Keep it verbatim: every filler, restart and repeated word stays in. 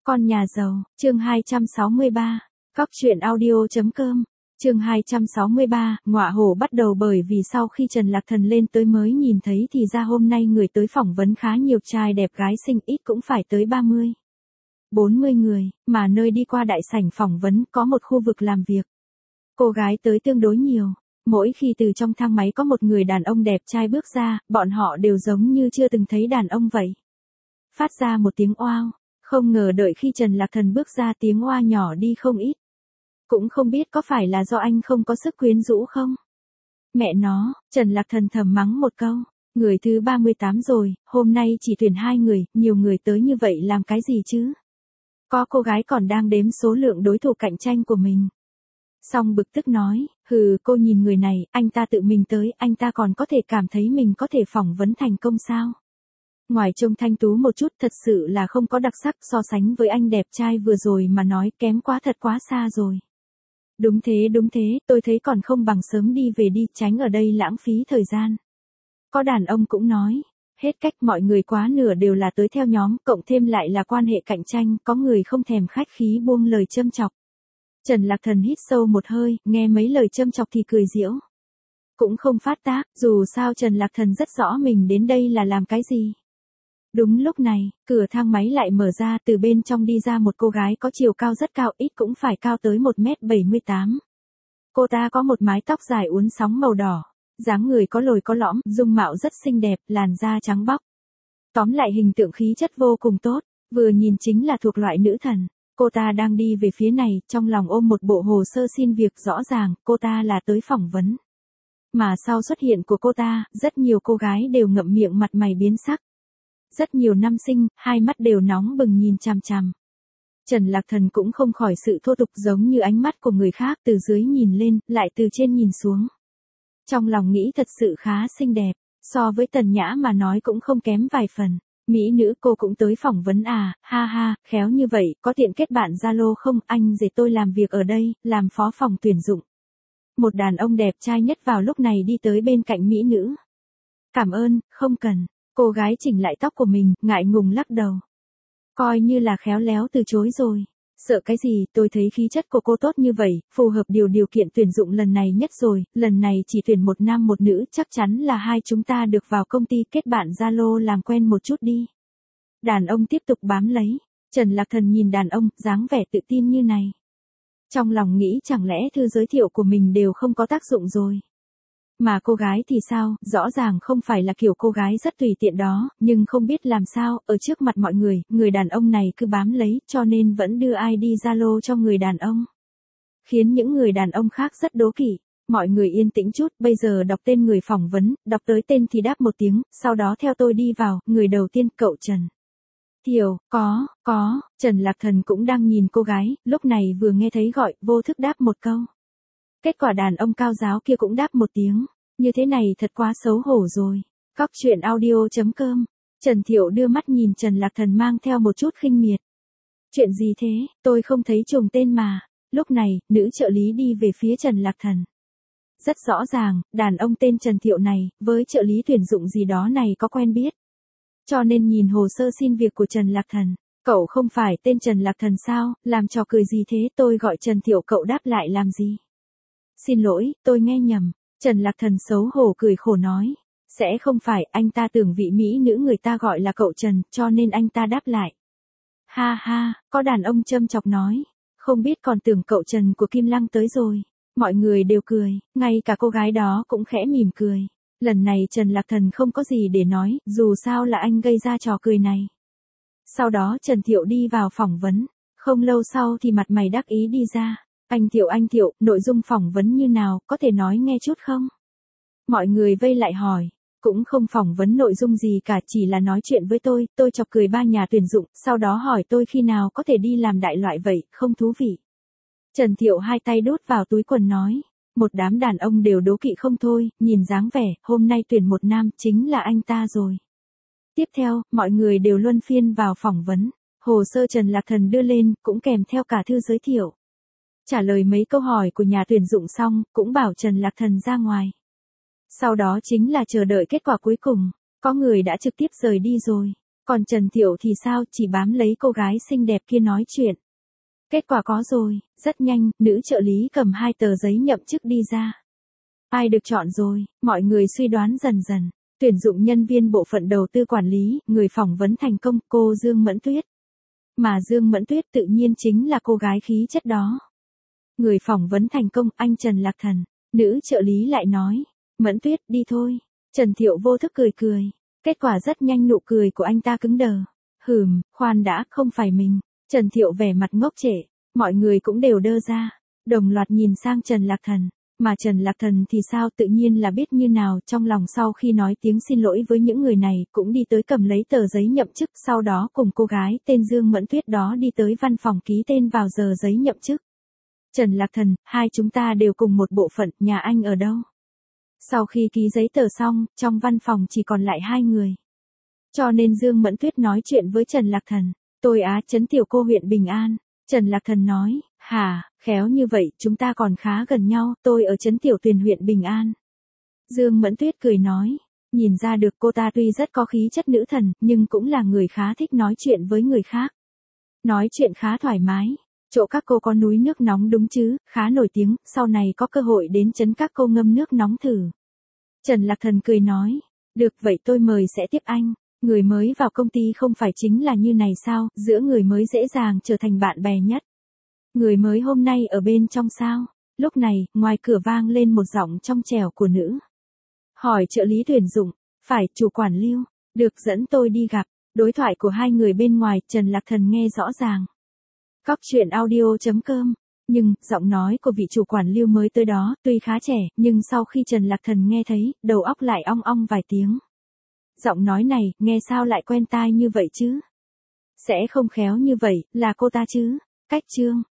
Con nhà giàu, chương hai trăm sáu mươi ba, Cóc truyện audio.com, chương hai trăm sáu mươi ba, ngọa hổ bắt đầu bởi vì sau khi Trần Lạc Thần lên tới mới nhìn thấy thì ra hôm nay người tới phỏng vấn khá nhiều trai đẹp gái xinh ít cũng phải tới ba mươi, bốn mươi người, mà nơi đi qua đại sảnh phỏng vấn có một khu vực làm việc. Cô gái tới tương đối nhiều, mỗi khi từ trong thang máy có một người đàn ông đẹp trai bước ra, bọn họ đều giống như chưa từng thấy đàn ông vậy. Phát ra một tiếng oao. Không ngờ đợi khi Trần Lạc Thần bước ra tiếng oa nhỏ đi không ít. Cũng không biết có phải là do anh không có sức quyến rũ không? Mẹ nó, Trần Lạc Thần thầm mắng một câu. Người thứ ba mươi tám rồi, hôm nay chỉ tuyển hai người, nhiều người tới như vậy làm cái gì chứ? Có cô gái còn đang đếm số lượng đối thủ cạnh tranh của mình. Xong bực tức nói, hừ cô nhìn người này, anh ta tự mình tới, anh ta còn có thể cảm thấy mình có thể phỏng vấn thành công sao? Ngoài trông thanh tú một chút thật sự là không có đặc sắc so sánh với anh đẹp trai vừa rồi mà nói kém quá thật quá xa rồi. Đúng thế đúng thế, tôi thấy còn không bằng sớm đi về đi tránh ở đây lãng phí thời gian. Có đàn ông cũng nói, hết cách mọi người quá nửa đều là tới theo nhóm, cộng thêm lại là quan hệ cạnh tranh, có người không thèm khách khí buông lời châm chọc. Trần Lạc Thần hít sâu một hơi, nghe mấy lời châm chọc thì cười giễu. Cũng không phát tác, dù sao Trần Lạc Thần rất rõ mình đến đây là làm cái gì. Đúng lúc này, cửa thang máy lại mở ra, từ bên trong đi ra một cô gái có chiều cao rất cao, ít cũng phải cao tới một mét bảy mươi tám. Cô ta có một mái tóc dài uốn sóng màu đỏ, dáng người có lồi có lõm, dung mạo rất xinh đẹp, làn da trắng bóc. Tóm lại hình tượng khí chất vô cùng tốt, vừa nhìn chính là thuộc loại nữ thần. Cô ta đang đi về phía này, trong lòng ôm một bộ hồ sơ xin việc, rõ ràng, cô ta là tới phỏng vấn. Mà sau xuất hiện của cô ta, rất nhiều cô gái đều ngậm miệng mặt mày biến sắc. Rất nhiều nam sinh, hai mắt đều nóng bừng nhìn chằm chằm. Trần Lạc Thần cũng không khỏi sự thô tục giống như ánh mắt của người khác, từ dưới nhìn lên, lại từ trên nhìn xuống. Trong lòng nghĩ thật sự khá xinh đẹp, so với Tần Nhã mà nói cũng không kém vài phần. Mỹ nữ cô cũng tới phỏng vấn à, ha ha, khéo như vậy, có tiện kết bạn Zalo không, anh dễ tôi làm việc ở đây, làm phó phòng tuyển dụng. Một đàn ông đẹp trai nhất vào lúc này đi tới bên cạnh mỹ nữ. Cảm ơn, không cần. Cô gái chỉnh lại tóc của mình, ngại ngùng lắc đầu. Coi như là khéo léo từ chối rồi. Sợ cái gì, tôi thấy khí chất của cô tốt như vậy, phù hợp điều điều kiện tuyển dụng lần này nhất rồi, lần này chỉ tuyển một nam một nữ, chắc chắn là hai chúng ta được vào công ty kết bạn Zalo làm quen một chút đi. Đàn ông tiếp tục bám lấy, Trần Lạc Thần nhìn đàn ông, dáng vẻ tự tin như này. Trong lòng nghĩ chẳng lẽ thư giới thiệu của mình đều không có tác dụng rồi. Mà cô gái thì sao, rõ ràng không phải là kiểu cô gái rất tùy tiện đó, nhưng không biết làm sao, ở trước mặt mọi người, người đàn ông này cứ bám lấy, cho nên vẫn đưa i đê Zalo cho người đàn ông. Khiến những người đàn ông khác rất đố kỵ. Mọi người yên tĩnh chút, bây giờ đọc tên người phỏng vấn, đọc tới tên thì đáp một tiếng, sau đó theo tôi đi vào, người đầu tiên, cậu Trần. Thiều, có, có, Trần Lạc Thần cũng đang nhìn cô gái, lúc này vừa nghe thấy gọi, vô thức đáp một câu. Kết quả đàn ông cao giáo kia cũng đáp một tiếng, như thế này thật quá xấu hổ rồi. Cóc truyện audio.com, Trần Thiệu đưa mắt nhìn Trần Lạc Thần mang theo một chút khinh miệt. Chuyện gì thế, tôi không thấy trùng tên mà. Lúc này, nữ trợ lý đi về phía Trần Lạc Thần. Rất rõ ràng, đàn ông tên Trần Thiệu này, với trợ lý tuyển dụng gì đó này có quen biết. Cho nên nhìn hồ sơ xin việc của Trần Lạc Thần, cậu không phải tên Trần Lạc Thần sao, làm trò cười gì thế, tôi gọi Trần Thiệu cậu đáp lại làm gì. Xin lỗi, tôi nghe nhầm. Trần Lạc Thần xấu hổ cười khổ nói. Sẽ không phải, anh ta tưởng vị mỹ nữ người ta gọi là cậu Trần, cho nên anh ta đáp lại. Ha ha, có đàn ông châm chọc nói. Không biết còn tưởng cậu Trần của Kim Lăng tới rồi. Mọi người đều cười, ngay cả cô gái đó cũng khẽ mỉm cười. Lần này Trần Lạc Thần không có gì để nói, dù sao là anh gây ra trò cười này. Sau đó Trần Thiệu đi vào phỏng vấn. Không lâu sau thì mặt mày đắc ý đi ra. Anh Thiệu anh Thiệu, nội dung phỏng vấn như nào, có thể nói nghe chút không? Mọi người vây lại hỏi, cũng không phỏng vấn nội dung gì cả, chỉ là nói chuyện với tôi, tôi chọc cười ba nhà tuyển dụng, sau đó hỏi tôi khi nào có thể đi làm đại loại vậy, không thú vị. Trần Thiệu hai tay đút vào túi quần nói, một đám đàn ông đều đố kỵ không thôi, nhìn dáng vẻ, hôm nay tuyển một nam, chính là anh ta rồi. Tiếp theo, mọi người đều luân phiên vào phỏng vấn, hồ sơ Trần Lạc Thần đưa lên, cũng kèm theo cả thư giới thiệu. Trả lời mấy câu hỏi của nhà tuyển dụng xong, cũng bảo Trần Lạc Thần ra ngoài. Sau đó chính là chờ đợi kết quả cuối cùng, có người đã trực tiếp rời đi rồi. Còn Trần Thiệu thì sao, chỉ bám lấy cô gái xinh đẹp kia nói chuyện. Kết quả có rồi, rất nhanh, nữ trợ lý cầm hai tờ giấy nhậm chức đi ra. Ai được chọn rồi, mọi người suy đoán dần dần. Tuyển dụng nhân viên bộ phận đầu tư quản lý, người phỏng vấn thành công, cô Dương Mẫn Tuyết. Mà Dương Mẫn Tuyết tự nhiên chính là cô gái khí chất đó. Người phỏng vấn thành công, anh Trần Lạc Thần. Nữ trợ lý lại nói, Mẫn Tuyết, đi thôi. Trần Thiệu vô thức cười cười. Kết quả rất nhanh nụ cười của anh ta cứng đờ. Hừm, khoan đã, không phải mình. Trần Thiệu vẻ mặt ngốc trệ. Mọi người cũng đều đơ ra. Đồng loạt nhìn sang Trần Lạc Thần. Mà Trần Lạc Thần thì sao, tự nhiên là biết như nào, trong lòng sau khi nói tiếng xin lỗi với những người này, cũng đi tới cầm lấy tờ giấy nhậm chức, sau đó cùng cô gái tên Dương Mẫn Tuyết đó đi tới văn phòng ký tên vào giờ giấy nhậm chức. Trần Lạc Thần, hai chúng ta đều cùng một bộ phận, nhà anh ở đâu? Sau khi ký giấy tờ xong, trong văn phòng chỉ còn lại hai người. Cho nên Dương Mẫn Tuyết nói chuyện với Trần Lạc Thần. Tôi á, Trấn Tiểu Cô huyện Bình An. Trần Lạc Thần nói, hả, khéo như vậy, chúng ta còn khá gần nhau, tôi ở Trấn Tiểu Tuyền huyện Bình An. Dương Mẫn Tuyết cười nói, nhìn ra được cô ta tuy rất có khí chất nữ thần, nhưng cũng là người khá thích nói chuyện với người khác. Nói chuyện khá thoải mái. Chỗ các cô có núi nước nóng đúng chứ, khá nổi tiếng, sau này có cơ hội đến trấn các cô ngâm nước nóng thử. Trần Lạc Thần cười nói, được vậy tôi mời sẽ tiếp anh. Người mới vào công ty không phải chính là như này sao, giữa người mới dễ dàng trở thành bạn bè nhất. Người mới hôm nay ở bên trong sao? Lúc này, ngoài cửa vang lên một giọng trong trẻo của nữ. Hỏi trợ lý tuyển dụng, phải, chủ quản Lưu, được dẫn tôi đi gặp. Đối thoại của hai người bên ngoài, Trần Lạc Thần nghe rõ ràng. Cóc truyện audio chấm com. Nhưng, giọng nói của vị chủ quản Lưu mới tới đó, tuy khá trẻ, nhưng sau khi Trần Lạc Thần nghe thấy, đầu óc lại ong ong vài tiếng. Giọng nói này, nghe sao lại quen tai như vậy chứ? Sẽ không khéo như vậy, là cô ta chứ? Cách chương.